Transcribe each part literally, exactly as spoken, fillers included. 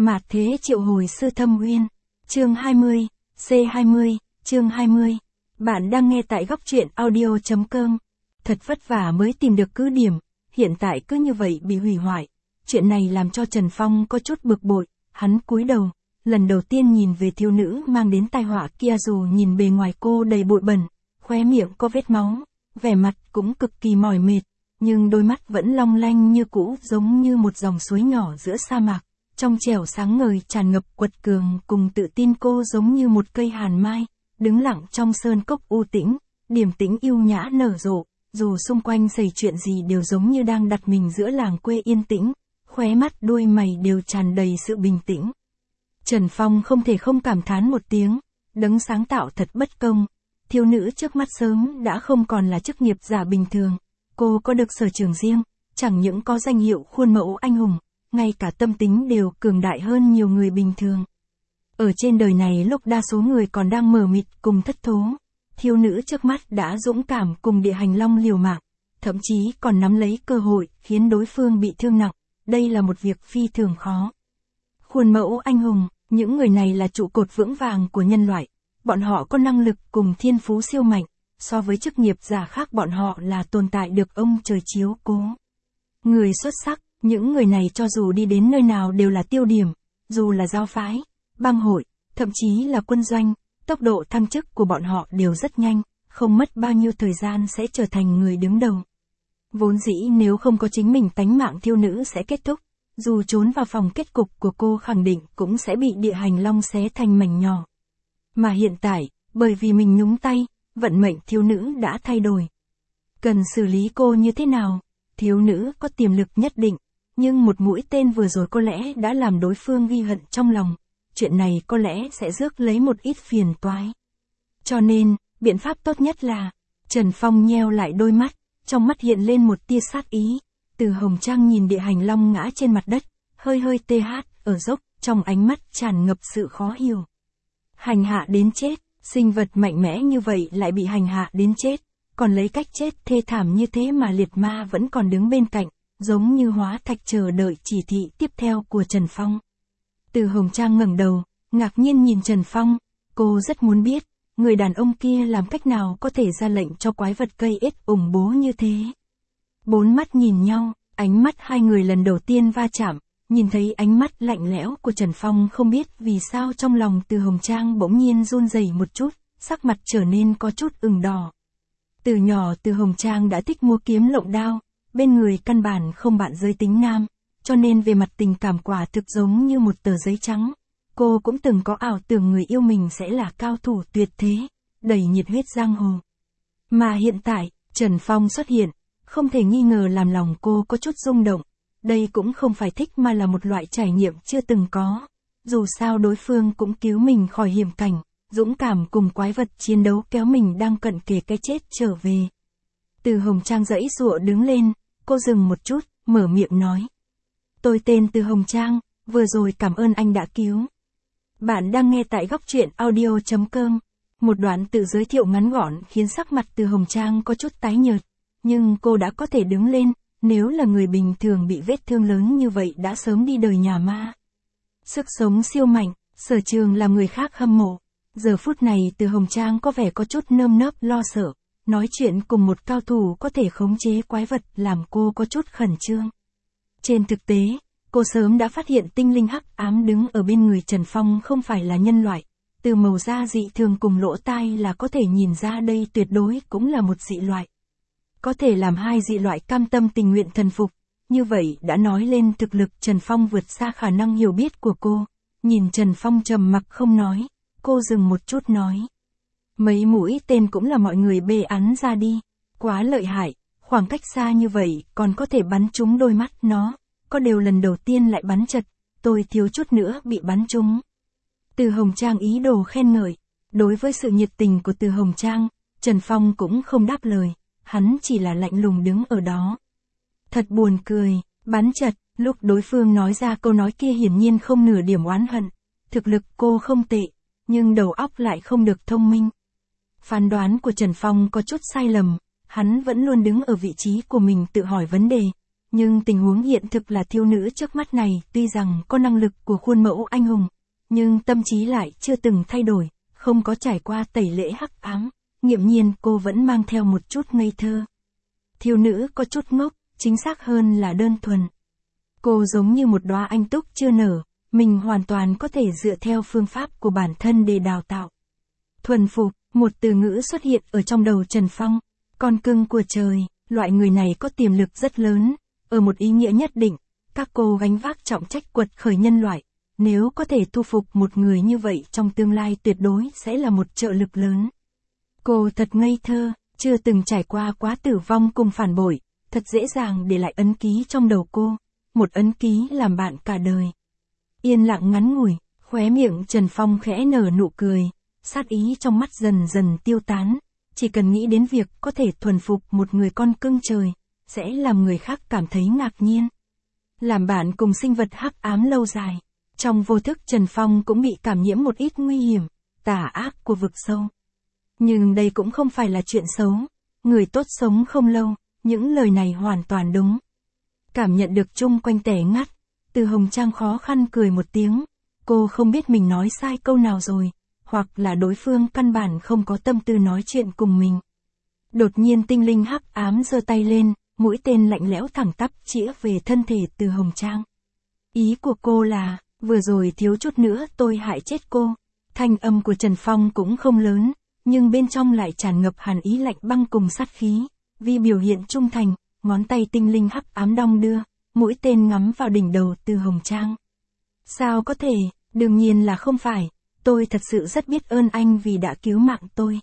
Mạt thế triệu hồi sư Thâm Uyên. Chương hai mươi, C hai mươi, chương hai mươi. Bạn đang nghe tại góc truyện audio.com. Thật vất vả mới tìm được cứ điểm, hiện tại cứ như vậy bị hủy hoại. Chuyện này làm cho Trần Phong có chút bực bội, hắn cúi đầu, lần đầu tiên nhìn về thiếu nữ mang đến tai họa kia, dù nhìn bề ngoài cô đầy bụi bẩn, khóe miệng có vết máu, vẻ mặt cũng cực kỳ mỏi mệt, nhưng đôi mắt vẫn long lanh như cũ, giống như một dòng suối nhỏ giữa sa mạc. Trong trẻo sáng ngời tràn ngập quật cường cùng tự tin, cô giống như một cây hàn mai, đứng lặng trong sơn cốc u tĩnh, điềm tĩnh yêu nhã nở rộ, dù xung quanh xảy chuyện gì đều giống như đang đặt mình giữa làng quê yên tĩnh, khóe mắt đuôi mày đều tràn đầy sự bình tĩnh. Trần Phong không thể không cảm thán một tiếng, đấng sáng tạo thật bất công, thiếu nữ trước mắt sớm đã không còn là chức nghiệp giả bình thường, cô có được sở trường riêng, chẳng những có danh hiệu khuôn mẫu anh hùng, ngay cả tâm tính đều cường đại hơn nhiều người bình thường. Ở trên đời này lúc đa số người còn đang mờ mịt cùng thất thố, thiếu nữ trước mắt đã dũng cảm cùng địa hành long liều mạng, thậm chí còn nắm lấy cơ hội khiến đối phương bị thương nặng, đây là một việc phi thường khó. Khuôn mẫu anh hùng, những người này là trụ cột vững vàng của nhân loại, bọn họ có năng lực cùng thiên phú siêu mạnh, so với chức nghiệp giả khác bọn họ là tồn tại được ông trời chiếu cố. Người xuất sắc. Những người này cho dù đi đến nơi nào đều là tiêu điểm, dù là giáo phái, bang hội, thậm chí là quân doanh, tốc độ thăng chức của bọn họ đều rất nhanh, không mất bao nhiêu thời gian sẽ trở thành người đứng đầu. Vốn dĩ nếu không có chính mình, tánh mạng thiếu nữ sẽ kết thúc, dù trốn vào phòng kết cục của cô khẳng định cũng sẽ bị địa hành long xé thành mảnh nhỏ. Mà hiện tại, bởi vì mình nhúng tay, vận mệnh thiếu nữ đã thay đổi. Cần xử lý cô như thế nào? Thiếu nữ có tiềm lực nhất định, nhưng một mũi tên vừa rồi có lẽ đã làm đối phương ghi hận trong lòng, chuyện này có lẽ sẽ rước lấy một ít phiền toái. Cho nên, biện pháp tốt nhất là, Trần Phong nheo lại đôi mắt, trong mắt hiện lên một tia sát ý, Từ Hồng Trang nhìn địa hành long ngã trên mặt đất, hơi hơi tê hát, ở dốc, trong ánh mắt tràn ngập sự khó hiểu. Hành hạ đến chết, sinh vật mạnh mẽ như vậy lại bị hành hạ đến chết, còn lấy cách chết thê thảm như thế mà liệt ma vẫn còn đứng bên cạnh, giống như hóa thạch chờ đợi chỉ thị tiếp theo của Trần Phong. Từ Hồng Trang ngẩng đầu, ngạc nhiên nhìn Trần Phong, cô rất muốn biết, người đàn ông kia làm cách nào có thể ra lệnh cho quái vật cây ếch ủng bố như thế. Bốn mắt nhìn nhau, ánh mắt hai người lần đầu tiên va chạm, nhìn thấy ánh mắt lạnh lẽo của Trần Phong, không biết vì sao trong lòng Từ Hồng Trang bỗng nhiên run rẩy một chút, sắc mặt trở nên có chút ửng đỏ. Từ nhỏ Từ Hồng Trang đã thích mua kiếm lộng đao, bên người căn bản không bạn giới tính nam, cho nên về mặt tình cảm quả thực giống như một tờ giấy trắng. Cô cũng từng có ảo tưởng người yêu mình sẽ là cao thủ tuyệt thế, đầy nhiệt huyết giang hồ. Mà hiện tại, Trần Phong xuất hiện, không thể nghi ngờ làm lòng cô có chút rung động. Đây cũng không phải thích mà là một loại trải nghiệm chưa từng có. Dù sao đối phương cũng cứu mình khỏi hiểm cảnh, dũng cảm cùng quái vật chiến đấu kéo mình đang cận kề cái chết trở về. Từ Hồng Trang giãy giụa đứng lên, cô dừng một chút, mở miệng nói. Tôi tên Từ Hồng Trang, vừa rồi cảm ơn anh đã cứu. Bạn đang nghe tại góc truyện audio.com. Một đoạn tự giới thiệu ngắn gọn khiến sắc mặt Từ Hồng Trang có chút tái nhợt, nhưng cô đã có thể đứng lên, nếu là người bình thường bị vết thương lớn như vậy đã sớm đi đời nhà ma. Sức sống siêu mạnh, sở trường làm người khác hâm mộ. Giờ phút này Từ Hồng Trang có vẻ có chút nơm nớp lo sợ, nói chuyện cùng một cao thủ có thể khống chế quái vật làm cô có chút khẩn trương. Trên thực tế, cô sớm đã phát hiện tinh linh hắc ám đứng ở bên người Trần Phong không phải là nhân loại, từ màu da dị thường cùng lỗ tai là có thể nhìn ra đây tuyệt đối cũng là một dị loại. Có thể làm hai dị loại cam tâm tình nguyện thần phục, như vậy đã nói lên thực lực Trần Phong vượt xa khả năng hiểu biết của cô. Nhìn Trần Phong trầm mặc không nói, cô dừng một chút nói. Mấy mũi tên cũng là mọi người bê án ra đi, quá lợi hại, khoảng cách xa như vậy còn có thể bắn trúng đôi mắt nó, có điều lần đầu tiên lại bắn chật, tôi thiếu chút nữa bị bắn trúng. Từ Hồng Trang ý đồ khen ngợi, đối với sự nhiệt tình của Từ Hồng Trang, Trần Phong cũng không đáp lời, hắn chỉ là lạnh lùng đứng ở đó. Thật buồn cười, bắn chật, lúc đối phương nói ra câu nói kia hiển nhiên không nửa điểm oán hận, thực lực cô không tệ, nhưng đầu óc lại không được thông minh. Phán đoán của Trần Phong có chút sai lầm, hắn vẫn luôn đứng ở vị trí của mình tự hỏi vấn đề, Nhưng tình huống hiện thực là thiếu nữ trước mắt này tuy rằng có năng lực của khuôn mẫu anh hùng, nhưng tâm trí lại chưa từng thay đổi, không có trải qua tẩy lễ hắc ám, nghiễm nhiên cô vẫn mang theo một chút ngây thơ. Thiếu nữ có chút ngốc, chính xác hơn là đơn thuần. Cô giống như một đóa anh túc chưa nở, mình hoàn toàn có thể dựa theo phương pháp của bản thân để đào tạo. Thuần phục, một từ ngữ xuất hiện ở trong đầu Trần Phong, con cưng của trời, loại người này có tiềm lực rất lớn, ở một ý nghĩa nhất định, các cô gánh vác trọng trách quật khởi nhân loại, nếu có thể thu phục một người như vậy trong tương lai tuyệt đối sẽ là một trợ lực lớn. Cô thật ngây thơ, chưa từng trải qua quá tử vong cùng phản bội, thật dễ dàng để lại ấn ký trong đầu cô, một ấn ký làm bạn cả đời. Yên lặng ngắn ngủi, khóe miệng Trần Phong khẽ nở nụ cười, sát ý trong mắt dần dần tiêu tán, chỉ cần nghĩ đến việc có thể thuần phục một người con cưng trời, sẽ làm người khác cảm thấy ngạc nhiên. Làm bạn cùng sinh vật hắc ám lâu dài, trong vô thức Trần Phong cũng bị cảm nhiễm một ít nguy hiểm, tà ác của vực sâu. Nhưng đây cũng không phải là chuyện xấu, người tốt sống không lâu, những lời này hoàn toàn đúng. Cảm nhận được chung quanh tẻ ngắt, Từ Hồng Trang khó khăn cười một tiếng, cô không biết mình nói sai câu nào rồi, hoặc là đối phương căn bản không có tâm tư nói chuyện cùng mình. Đột nhiên tinh linh hắc ám giơ tay lên, mũi tên lạnh lẽo thẳng tắp chĩa về thân thể Từ Hồng Trang. Ý của cô là, vừa rồi thiếu chút nữa tôi hại chết cô. Thanh âm của Trần Phong cũng không lớn, nhưng bên trong lại tràn ngập hàn ý lạnh băng cùng sát khí. Vì biểu hiện trung thành, ngón tay tinh linh hắc ám đong đưa, mũi tên ngắm vào đỉnh đầu Từ Hồng Trang. Sao có thể, đương nhiên là không phải, tôi thật sự rất biết ơn anh vì đã cứu mạng tôi.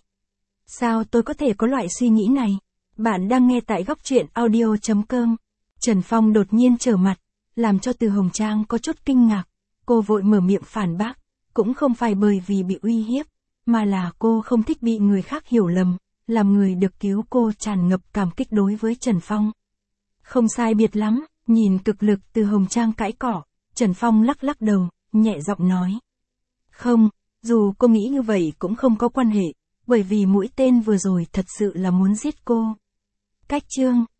Sao tôi có thể có loại suy nghĩ này? Bạn đang nghe tại góc truyện audio chấm com. Trần Phong đột nhiên trở mặt, làm cho Từ Hồng Trang có chút kinh ngạc. Cô vội mở miệng phản bác, cũng không phải bởi vì bị uy hiếp, mà là cô không thích bị người khác hiểu lầm, làm người được cứu cô tràn ngập cảm kích đối với Trần Phong. Không sai biệt lắm, nhìn cực lực Từ Hồng Trang cãi cỏ, Trần Phong lắc lắc đầu, nhẹ giọng nói. Không, dù cô nghĩ như vậy cũng không có quan hệ, bởi vì mũi tên vừa rồi thật sự là muốn giết cô. Cách chương